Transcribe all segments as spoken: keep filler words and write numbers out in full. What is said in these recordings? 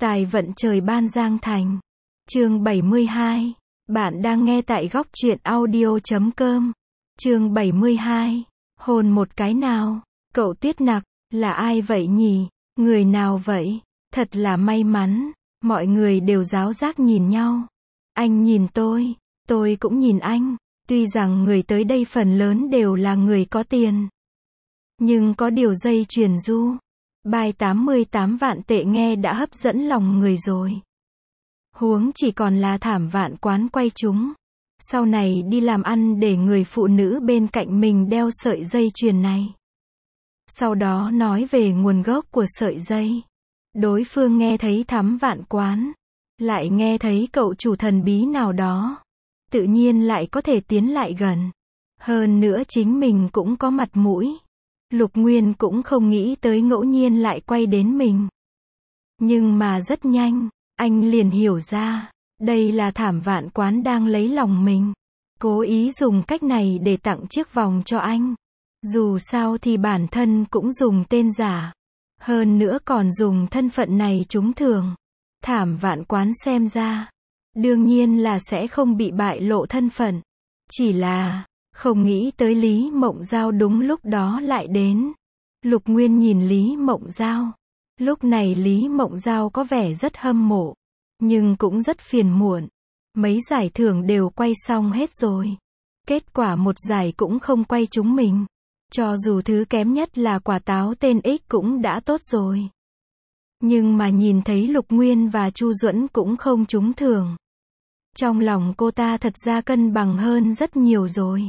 Tài vận trời ban Giang Thành. Chương bảy mươi hai. Bạn đang nghe tại góc truyện audio chấm com. Chương bảy mươi hai. Hôn một cái nào. Cậu Tiết Nặc, là ai vậy nhỉ? Người nào vậy? Thật là may mắn. Mọi người đều giáo giác nhìn nhau. Anh nhìn tôi, tôi cũng nhìn anh. Tuy rằng người tới đây phần lớn đều là người có tiền. Nhưng có điều dây chuyền du. Bài tám mươi tám vạn tệ nghe đã hấp dẫn lòng người rồi. Huống chỉ còn là Thảm Vạn Quán quay chúng. Sau này đi làm ăn để người phụ nữ bên cạnh mình đeo sợi dây chuyền này. Sau đó nói về nguồn gốc của sợi dây. Đối phương nghe thấy Thắm Vạn Quán. Lại nghe thấy cậu chủ thần bí nào đó. Tự nhiên lại có thể tiến lại gần. Hơn nữa chính mình cũng có mặt mũi. Lục Nguyên cũng không nghĩ tới ngẫu nhiên lại quay đến mình. Nhưng mà rất nhanh, anh liền hiểu ra, đây là Thảm Vạn Quán đang lấy lòng mình. Cố ý dùng cách này để tặng chiếc vòng cho anh. Dù sao thì bản thân cũng dùng tên giả. Hơn nữa còn dùng thân phận này trúng thưởng. Thảm Vạn Quán xem ra, đương nhiên là sẽ không bị bại lộ thân phận. Chỉ là, không nghĩ tới Lý Mộng Giao đúng lúc đó lại đến. Lục Nguyên nhìn Lý Mộng Giao. Lúc này Lý Mộng Giao có vẻ rất hâm mộ. Nhưng cũng rất phiền muộn. Mấy giải thưởng đều quay xong hết rồi. Kết quả một giải cũng không quay chúng mình. Cho dù thứ kém nhất là quả táo tên X cũng đã tốt rồi. Nhưng mà nhìn thấy Lục Nguyên và Chu Duẫn cũng không trúng thưởng. Trong lòng cô ta thật ra cân bằng hơn rất nhiều rồi.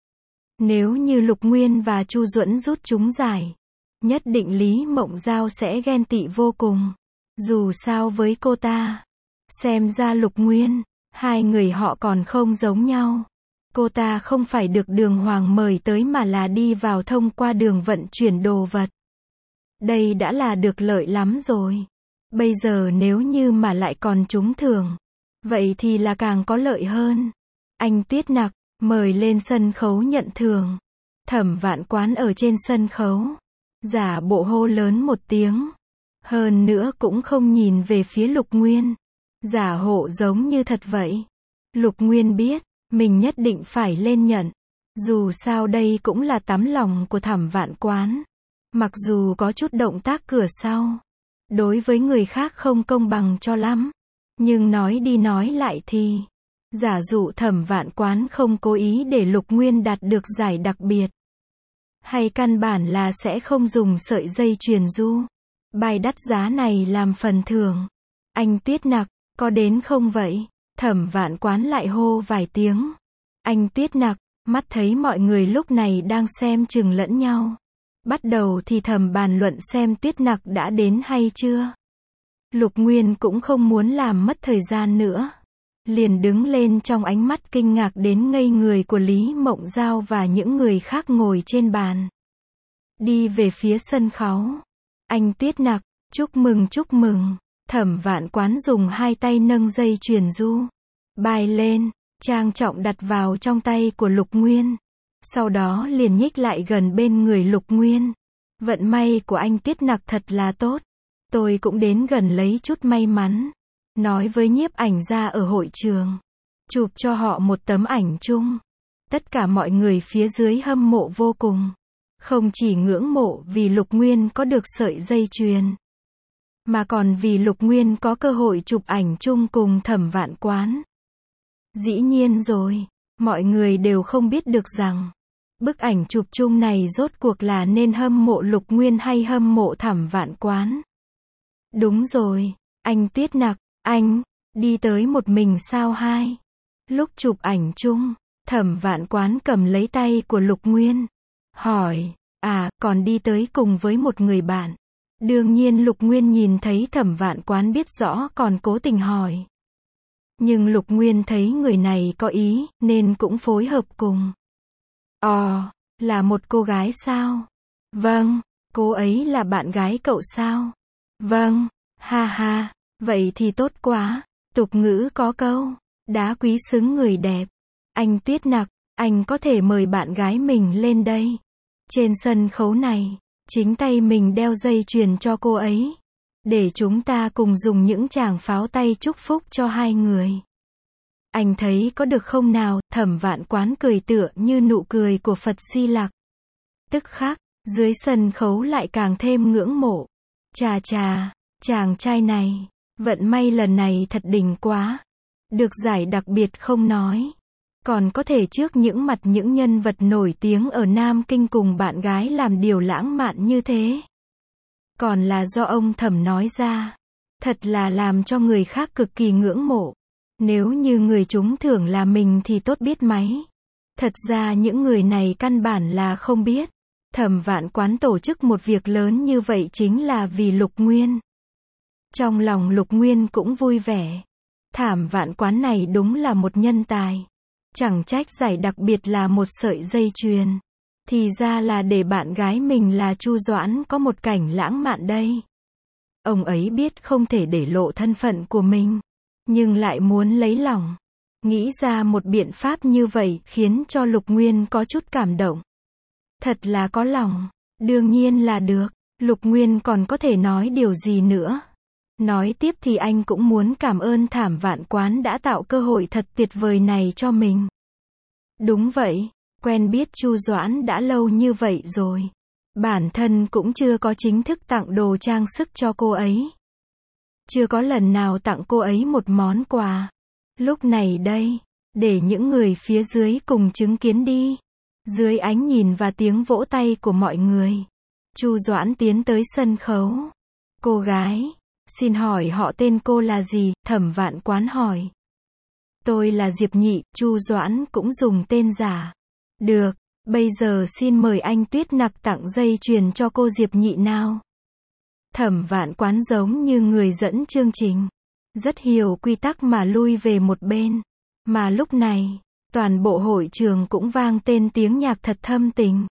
Nếu như Lục Nguyên và Chu Duẫn rút trúng giải, nhất định Lý Mộng Giao sẽ ghen tị vô cùng. Dù sao với cô ta, xem ra Lục Nguyên, hai người họ còn không giống nhau. Cô ta không phải được Đường Hoàng mời tới mà là đi vào thông qua đường vận chuyển đồ vật. Đây đã là được lợi lắm rồi. Bây giờ nếu như mà lại còn trúng thưởng, vậy thì là càng có lợi hơn. Anh Tiết Nặc, mời lên sân khấu nhận thưởng. Thẩm Vạn Quán ở trên sân khấu. Giả bộ hô lớn một tiếng. Hơn nữa cũng không nhìn về phía Lục Nguyên. Giả hộ giống như thật vậy. Lục Nguyên biết, mình nhất định phải lên nhận. Dù sao đây cũng là tấm lòng của Thẩm Vạn Quán. Mặc dù có chút động tác cửa sau. Đối với người khác không công bằng cho lắm. Nhưng nói đi nói lại thì, giả dụ Thẩm Vạn Quán không cố ý để Lục Nguyên đạt được giải đặc biệt. Hay căn bản là sẽ không dùng sợi dây chuyền du. Bài đắt giá này làm phần thưởng. Anh Tiết Nặc, có đến không vậy? Thẩm Vạn Quán lại hô vài tiếng. Anh Tiết Nặc, mắt thấy mọi người lúc này đang xem chừng lẫn nhau. Bắt đầu thì thầm bàn luận xem Tiết Nặc đã đến hay chưa. Lục Nguyên cũng không muốn làm mất thời gian nữa. Liền đứng lên trong ánh mắt kinh ngạc đến ngây người của Lý Mộng Giao và những người khác ngồi trên bàn. Đi về phía sân khấu. Anh Tiết Nặc, chúc mừng chúc mừng. Thẩm Vạn Quán dùng hai tay nâng dây chuyền du. Bài lên, trang trọng đặt vào trong tay của Lục Nguyên. Sau đó liền nhích lại gần bên người Lục Nguyên. Vận may của anh Tiết Nặc thật là tốt. Tôi cũng đến gần lấy chút may mắn. Nói với nhiếp ảnh gia ở hội trường. Chụp cho họ một tấm ảnh chung. Tất cả mọi người phía dưới hâm mộ vô cùng. Không chỉ ngưỡng mộ vì Lục Nguyên có được sợi dây chuyền. Mà còn vì Lục Nguyên có cơ hội chụp ảnh chung cùng Thẩm Vạn Quán. Dĩ nhiên rồi, mọi người đều không biết được rằng, bức ảnh chụp chung này rốt cuộc là nên hâm mộ Lục Nguyên hay hâm mộ Thẩm Vạn Quán. Đúng rồi, anh Tiết Nặc, anh, đi tới một mình sao hai? Lúc chụp ảnh chung, Thẩm Vạn Quán cầm lấy tay của Lục Nguyên. Hỏi, à, còn đi tới cùng với một người bạn. Đương nhiên Lục Nguyên nhìn thấy Thẩm Vạn Quán biết rõ còn cố tình hỏi. Nhưng Lục Nguyên thấy người này có ý, nên cũng phối hợp cùng. Ồ, là một cô gái sao? Vâng, cô ấy là bạn gái cậu sao? Vâng, ha ha, vậy thì tốt quá. Tục ngữ có câu, đá quý xứng người đẹp. Anh Tiết Nặc, anh có thể mời bạn gái mình lên đây. Trên sân khấu này, chính tay mình đeo dây chuyền cho cô ấy. để chúng ta cùng dùng những tràng pháo tay chúc phúc cho hai người. Anh thấy có được không nào? Thẩm Vạn Quán cười tựa như nụ cười của Phật Di Lặc. Tức khắc, dưới sân khấu lại càng thêm ngưỡng mộ. Chà chà, chàng trai này, vận may lần này thật đỉnh quá. Được giải đặc biệt không nói. Còn có thể trước những mặt những nhân vật nổi tiếng ở Nam Kinh cùng bạn gái làm điều lãng mạn như thế. Còn là do ông Thẩm nói ra. Thật là làm cho người khác cực kỳ ngưỡng mộ. Nếu như người trúng thưởng là mình thì tốt biết mấy. Thật ra những người này căn bản là không biết. Thẩm Vạn Quán tổ chức một việc lớn như vậy chính là vì Lục Nguyên. Trong lòng Lục Nguyên cũng vui vẻ. Thẩm Vạn Quán này đúng là một nhân tài. Chẳng trách giải đặc biệt là một sợi dây chuyền. Thì ra là để bạn gái mình là Chu Doãn có một cảnh lãng mạn đây. Ông ấy biết không thể để lộ thân phận của mình. Nhưng lại muốn lấy lòng. Nghĩ ra một biện pháp như vậy khiến cho Lục Nguyên có chút cảm động. Thật là có lòng. Đương nhiên là được. Lục Nguyên còn có thể nói điều gì nữa. Nói tiếp thì anh cũng muốn cảm ơn Thẩm Vạn Quán đã tạo cơ hội thật tuyệt vời này cho mình. Đúng vậy, quen biết Chu Doãn đã lâu như vậy rồi. Bản thân cũng chưa có chính thức tặng đồ trang sức cho cô ấy. Chưa có lần nào tặng cô ấy một món quà. Lúc này đây, để những người phía dưới cùng chứng kiến đi. Dưới ánh nhìn và tiếng vỗ tay của mọi người, Chu Doãn tiến tới sân khấu. Cô gái, xin hỏi họ tên cô là gì? Thẩm Vạn Quán hỏi. Tôi là Diệp Nhị. Chu Doãn cũng dùng tên giả. Được, bây giờ xin mời anh Tuyết Nặc tặng dây chuyền cho cô Diệp Nhị nào. Thẩm Vạn Quán giống như người dẫn chương trình. Rất hiểu quy tắc mà lui về một bên. Mà lúc này, toàn bộ hội trường cũng vang tên tiếng nhạc thật thâm tình.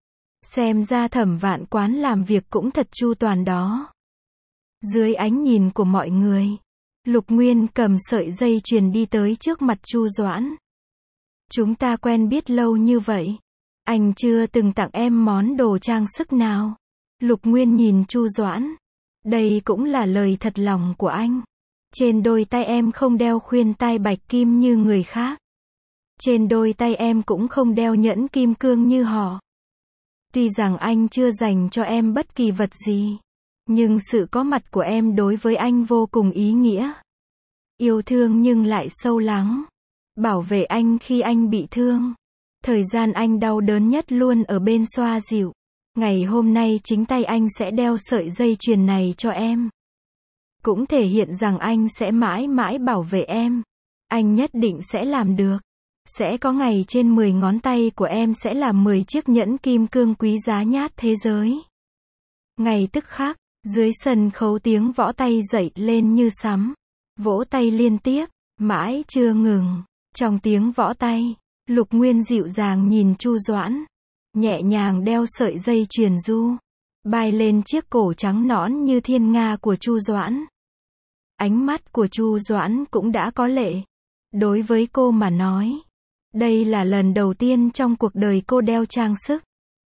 Xem ra Thẩm Vạn Quán làm việc cũng thật chu toàn đó. Dưới ánh nhìn của mọi người, Lục Nguyên cầm sợi dây chuyền đi tới trước mặt Chu Doãn. Chúng ta quen biết lâu như vậy. Anh chưa từng tặng em món đồ trang sức nào. Lục Nguyên nhìn Chu Doãn. Đây cũng là lời thật lòng của anh. Trên đôi tay em không đeo khuyên tai bạch kim như người khác. Trên đôi tay em cũng không đeo nhẫn kim cương như họ. Tuy rằng anh chưa dành cho em bất kỳ vật gì. Nhưng sự có mặt của em đối với anh vô cùng ý nghĩa. Yêu thương nhưng lại sâu lắng. Bảo vệ anh khi anh bị thương. Thời gian anh đau đớn nhất luôn ở bên xoa dịu. Ngày hôm nay chính tay anh sẽ đeo sợi dây chuyền này cho em. Cũng thể hiện rằng anh sẽ mãi mãi bảo vệ em. Anh nhất định sẽ làm được. Sẽ có ngày trên mười ngón tay của em sẽ là mười chiếc nhẫn kim cương quý giá nhất thế giới. Ngày tức khắc, dưới sân khấu tiếng võ tay dậy lên như sấm. Vỗ tay liên tiếp, mãi chưa ngừng. Trong tiếng võ tay, Lục Nguyên dịu dàng nhìn Chu Doãn. Nhẹ nhàng đeo sợi dây chuyền du. Bay lên chiếc cổ trắng nõn như thiên nga của Chu Doãn. Ánh mắt của Chu Doãn cũng đã có lệ. Đối với cô mà nói, đây là lần đầu tiên trong cuộc đời cô đeo trang sức.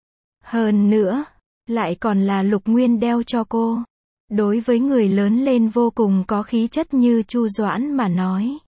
Hơn nữa, lại còn là Lục Nguyên đeo cho cô. Đối với người lớn lên vô cùng có khí chất như Chu Doãn mà nói.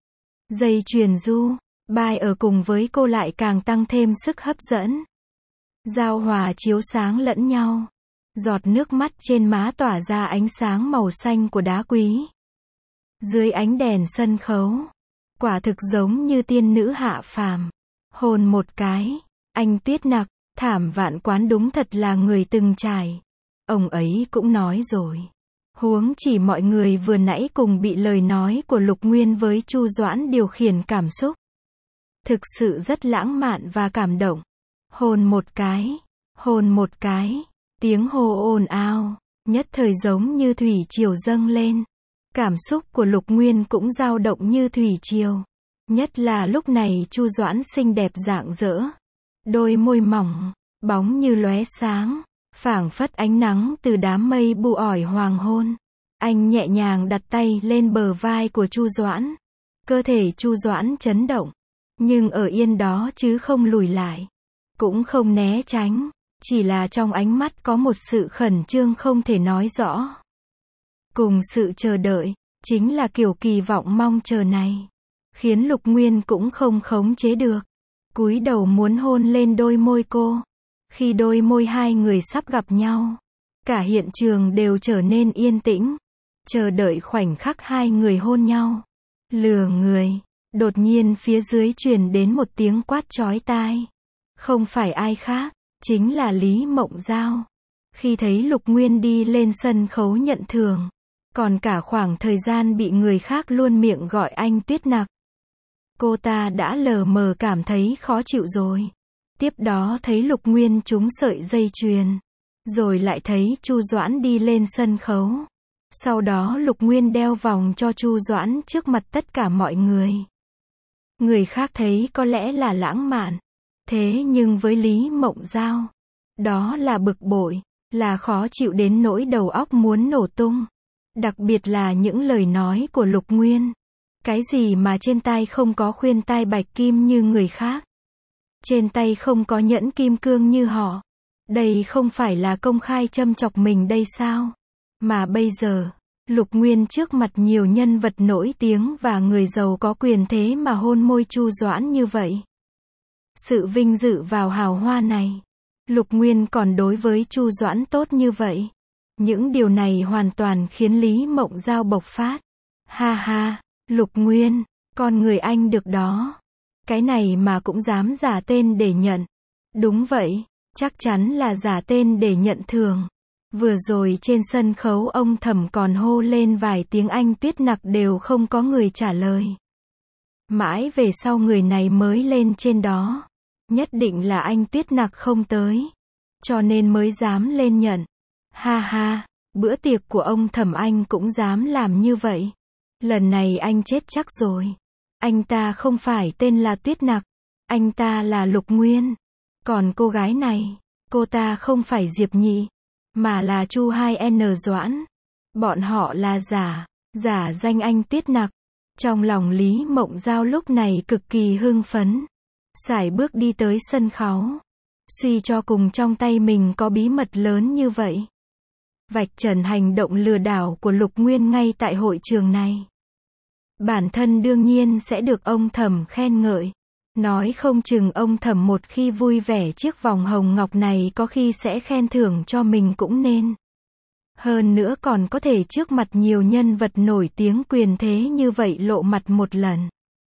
Dây chuyền du, bay ở cùng với cô lại càng tăng thêm sức hấp dẫn. Giao hòa chiếu sáng lẫn nhau. Giọt nước mắt trên má tỏa ra ánh sáng màu xanh của đá quý. Dưới ánh đèn sân khấu, quả thực giống như tiên nữ hạ phàm. Hôn một cái, anh Tuyết Nặc, Thẩm Vạn Quán đúng thật là người từng trải. Ông ấy cũng nói rồi. Huống chỉ mọi người vừa nãy cùng bị lời nói của Lục Nguyên với Chu Doãn điều khiển cảm xúc. Thực sự rất lãng mạn và cảm động. Hôn một cái, hôn một cái, tiếng hô ồn ào, nhất thời giống như thủy triều dâng lên. Cảm xúc của Lục Nguyên cũng dao động như thủy triều. Nhất là lúc này Chu Doãn xinh đẹp rạng rỡ. Đôi môi mỏng, bóng như lóe sáng, phảng phất ánh nắng từ đám mây bu ỏi hoàng hôn. Anh nhẹ nhàng đặt tay lên bờ vai của Chu Doãn. Cơ thể Chu Doãn chấn động, nhưng ở yên đó chứ không lùi lại, cũng không né tránh, chỉ là trong ánh mắt có một sự khẩn trương không thể nói rõ. cùng sự chờ đợi, chính là kiểu kỳ vọng mong chờ này, khiến Lục Nguyên cũng không khống chế được, cúi đầu muốn hôn lên đôi môi cô. Khi đôi môi hai người sắp gặp nhau, cả hiện trường đều trở nên yên tĩnh, chờ đợi khoảnh khắc hai người hôn nhau. Lừa người, đột nhiên phía dưới truyền đến một tiếng quát chói tai. Không phải ai khác, chính là Lý Mộng Giao. Khi thấy Lục Nguyên đi lên sân khấu nhận thưởng, còn cả khoảng thời gian bị người khác luôn miệng gọi anh Tuyết Nặc, cô ta đã lờ mờ cảm thấy khó chịu rồi. Tiếp đó thấy Lục Nguyên trúng sợi dây chuyền, rồi lại thấy Chu Doãn đi lên sân khấu. Sau đó Lục Nguyên đeo vòng cho Chu Doãn trước mặt tất cả mọi người. Người khác thấy có lẽ là lãng mạn, thế nhưng với Lý Mộng Giao, đó là bực bội, là khó chịu đến nỗi đầu óc muốn nổ tung. Đặc biệt là những lời nói của Lục Nguyên. Cái gì mà trên tai không có khuyên tai bạch kim như người khác, trên tay không có nhẫn kim cương như họ. Đây không phải là công khai châm chọc mình đây sao? Mà bây giờ, Lục Nguyên trước mặt nhiều nhân vật nổi tiếng và người giàu có quyền thế mà hôn môi Chu Doãn như vậy. Sự vinh dự vào hào hoa này, Lục Nguyên còn đối với Chu Doãn tốt như vậy. Những điều này hoàn toàn khiến Lý Mộng Giao bộc phát. Ha ha, Lục Nguyên, con người anh được đó. Cái này mà cũng dám giả tên để nhận. Đúng vậy, chắc chắn là giả tên để nhận thưởng. Vừa rồi trên sân khấu ông Thẩm còn hô lên vài tiếng anh Tuyết Nặc đều không có người trả lời. Mãi về sau người này mới lên trên đó. Nhất định là anh Tuyết Nặc không tới, cho nên mới dám lên nhận. Ha ha, bữa tiệc của ông Thẩm anh cũng dám làm như vậy. Lần này anh chết chắc rồi. Anh ta không phải tên là Tuyết Nặc, anh ta là Lục Nguyên. Còn cô gái này, cô ta không phải Diệp Nhị, mà là Chu hai N Doãn. Bọn họ là giả, giả danh anh Tuyết Nặc. Trong lòng Lý Mộng Giao lúc này cực kỳ hưng phấn. Sải bước đi tới sân khấu. Suy cho cùng trong tay mình có bí mật lớn như vậy. Vạch trần hành động lừa đảo của Lục Nguyên ngay tại hội trường này. Bản thân đương nhiên sẽ được ông Thẩm khen ngợi. Nói không chừng ông Thẩm một khi vui vẻ chiếc vòng hồng ngọc này có khi sẽ khen thưởng cho mình cũng nên. Hơn nữa còn có thể trước mặt nhiều nhân vật nổi tiếng quyền thế như vậy lộ mặt một lần.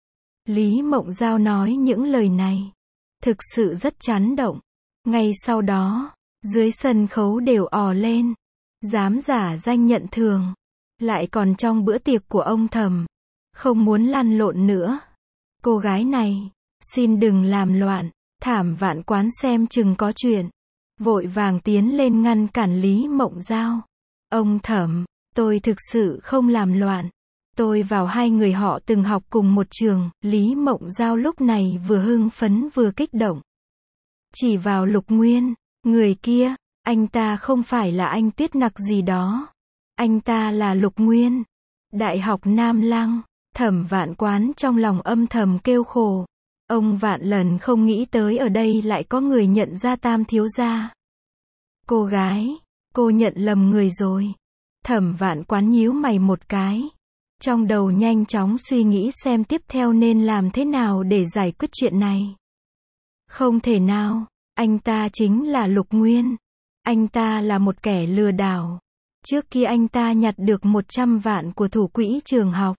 Lý Mộng Giao nói những lời này, thực sự rất chấn động. Ngay sau đó, dưới sân khấu đều ò lên. Dám giả danh nhận thưởng, lại còn trong bữa tiệc của ông Thẩm. Không muốn lăn lộn nữa. Cô gái này, xin đừng làm loạn. Thảm Vạn Quán xem chừng có chuyện, vội vàng tiến lên ngăn cản Lý Mộng Giao. Ông Thẩm, tôi thực sự không làm loạn. Tôi vào hai người họ từng học cùng một trường. Lý Mộng Giao lúc này vừa hưng phấn vừa kích động. Chỉ vào Lục Nguyên, người kia, anh ta không phải là anh Tuyết Nặc gì đó. Anh ta là Lục Nguyên, Đại học Nam Lăng. Thẩm Vạn Quán trong lòng âm thầm kêu khổ. Ông vạn lần không nghĩ tới ở đây lại có người nhận ra Tam thiếu gia. Cô gái, cô nhận lầm người rồi. Thẩm Vạn Quán nhíu mày một cái. Trong đầu nhanh chóng suy nghĩ xem tiếp theo nên làm thế nào để giải quyết chuyện này. Không thể nào, anh ta chính là Lục Nguyên. Anh ta là một kẻ lừa đảo. Trước kia anh ta nhặt được một trăm vạn của thủ quỹ trường học.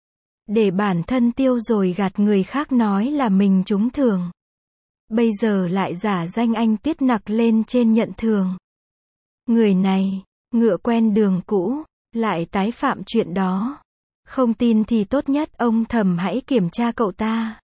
Để bản thân tiêu rồi gạt người khác nói là mình trúng thưởng. Bây giờ lại giả danh anh Tuyết Nặc lên trên nhận thưởng. Người này, ngựa quen đường cũ, lại tái phạm chuyện đó. Không tin thì tốt nhất ông Thẩm hãy kiểm tra cậu ta.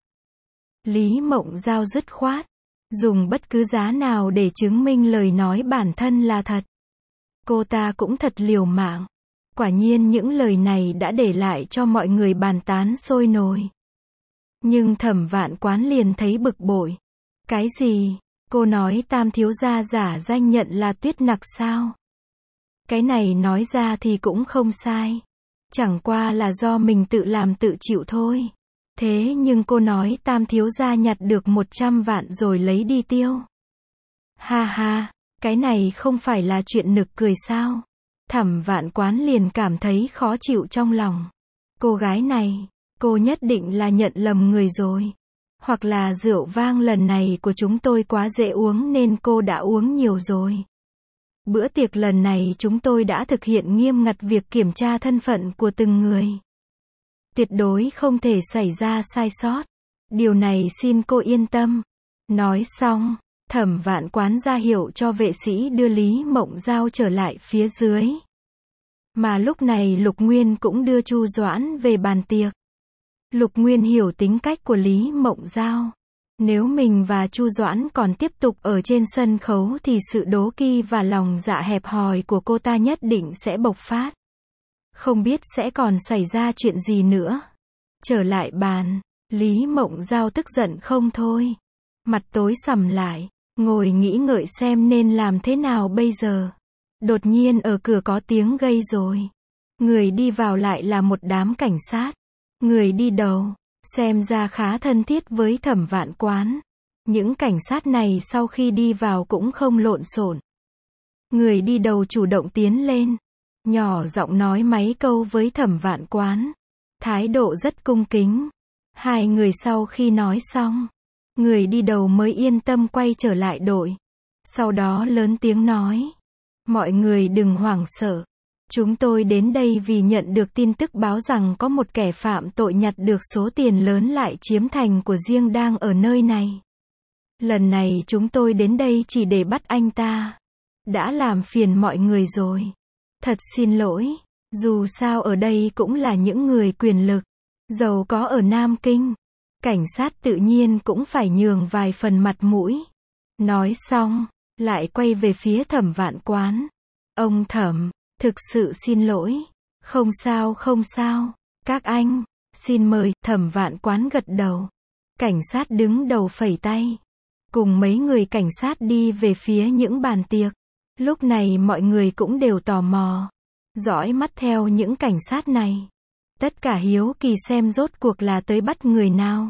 Lý Mộng Giao dứt khoát, dùng bất cứ giá nào để chứng minh lời nói bản thân là thật. Cô ta cũng thật liều mạng. Quả nhiên những lời này đã để lại cho mọi người bàn tán sôi nổi. Nhưng Thẩm Vạn Quán liền thấy bực bội. Cái gì? Cô nói Tam thiếu gia giả danh nhận là Tuyết Nặc sao? Cái này nói ra thì cũng không sai. Chẳng qua là do mình tự làm tự chịu thôi. Thế nhưng cô nói Tam thiếu gia nhặt được một trăm vạn rồi lấy đi tiêu. Ha ha, cái này không phải là chuyện nực cười sao? Thẩm Vạn Quán liền cảm thấy khó chịu trong lòng. Cô gái này, cô nhất định là nhận lầm người rồi. Hoặc là rượu vang lần này của chúng tôi quá dễ uống nên cô đã uống nhiều rồi. Bữa tiệc lần này chúng tôi đã thực hiện nghiêm ngặt việc kiểm tra thân phận của từng người. Tuyệt đối không thể xảy ra sai sót. Điều này xin cô yên tâm. Nói xong, Thẩm Vạn Quán ra hiệu cho vệ sĩ đưa Lý Mộng Giao trở lại phía dưới. Mà lúc này Lục Nguyên cũng đưa Chu Doãn về bàn tiệc. Lục Nguyên hiểu tính cách của Lý Mộng Giao. Nếu mình và Chu Doãn còn tiếp tục ở trên sân khấu thì sự đố kỵ và lòng dạ hẹp hòi của cô ta nhất định sẽ bộc phát. Không biết sẽ còn xảy ra chuyện gì nữa. Trở lại bàn, Lý Mộng Giao tức giận không thôi. Mặt tối sầm lại, ngồi nghĩ ngợi xem nên làm thế nào bây giờ. Đột nhiên ở cửa có tiếng gây rối. Người đi vào lại là một đám cảnh sát. Người đi đầu, xem ra khá thân thiết với Thẩm Vạn Quán. Những cảnh sát này sau khi đi vào cũng không lộn xộn. Người đi đầu chủ động tiến lên, nhỏ giọng nói mấy câu với Thẩm Vạn Quán. Thái độ rất cung kính. Hai người sau khi nói xong, người đi đầu mới yên tâm quay trở lại đội. Sau đó lớn tiếng nói. Mọi người đừng hoảng sợ. Chúng tôi đến đây vì nhận được tin tức báo rằng có một kẻ phạm tội nhặt được số tiền lớn lại chiếm thành của riêng đang ở nơi này. Lần này chúng tôi đến đây chỉ để bắt anh ta. Đã làm phiền mọi người rồi. Thật xin lỗi. Dù sao ở đây cũng là những người quyền lực. Giàu có ở Nam Kinh. Cảnh sát tự nhiên cũng phải nhường vài phần mặt mũi. Nói xong, lại quay về phía Thẩm Vạn Quán. Ông Thẩm, thực sự xin lỗi. Không sao không sao. Các anh, xin mời. Thẩm Vạn Quán gật đầu. Cảnh sát đứng đầu phẩy tay. Cùng mấy người cảnh sát đi về phía những bàn tiệc. Lúc này mọi người cũng đều tò mò. Dõi mắt theo những cảnh sát này. Tất cả hiếu kỳ xem rốt cuộc là tới bắt người nào.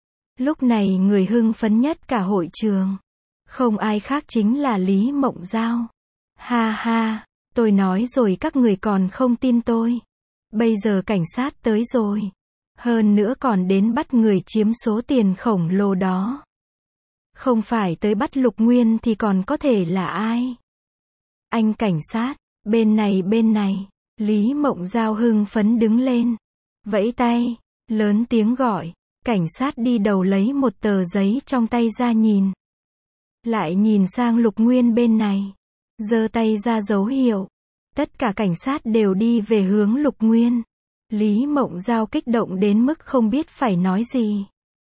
Lúc này người hưng phấn nhất cả hội trường. Không ai khác chính là Lý Mộng Giao. Ha ha, tôi nói rồi các người còn không tin tôi. Bây giờ cảnh sát tới rồi. Hơn nữa còn đến bắt người chiếm số tiền khổng lồ đó. Không phải tới bắt Lục Nguyên thì còn có thể là ai? Anh cảnh sát, bên này bên này. Lý Mộng Giao hưng phấn đứng lên. Vẫy tay, lớn tiếng gọi. Cảnh sát đi đầu lấy một tờ giấy trong tay ra nhìn. Lại nhìn sang Lục Nguyên bên này. Giơ tay ra dấu hiệu. Tất cả cảnh sát đều đi về hướng Lục Nguyên. Lý Mộng Giao kích động đến mức không biết phải nói gì.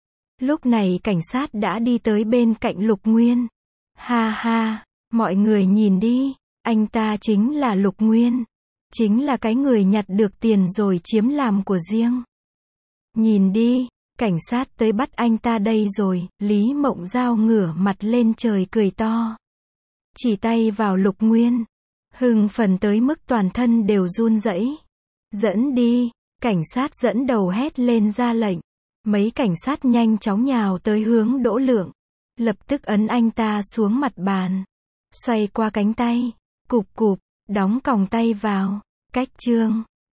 Lúc này cảnh sát đã đi tới bên cạnh Lục Nguyên. Ha ha, mọi người nhìn đi. Anh ta chính là Lục Nguyên. Chính là cái người nhặt được tiền rồi chiếm làm của riêng. Nhìn đi, cảnh sát tới bắt anh ta đây rồi. Lý Mộng Giao ngửa mặt lên trời cười to. Chỉ tay vào Lục Nguyên. Hưng phấn tới mức toàn thân đều run rẩy. Dẫn đi, cảnh sát dẫn đầu hét lên ra lệnh. Mấy cảnh sát nhanh chóng nhào tới hướng Đỗ Lượng. Lập tức ấn anh ta xuống mặt bàn. Xoay qua cánh tay. Cụp cụp, đóng còng tay vào. Cách chương.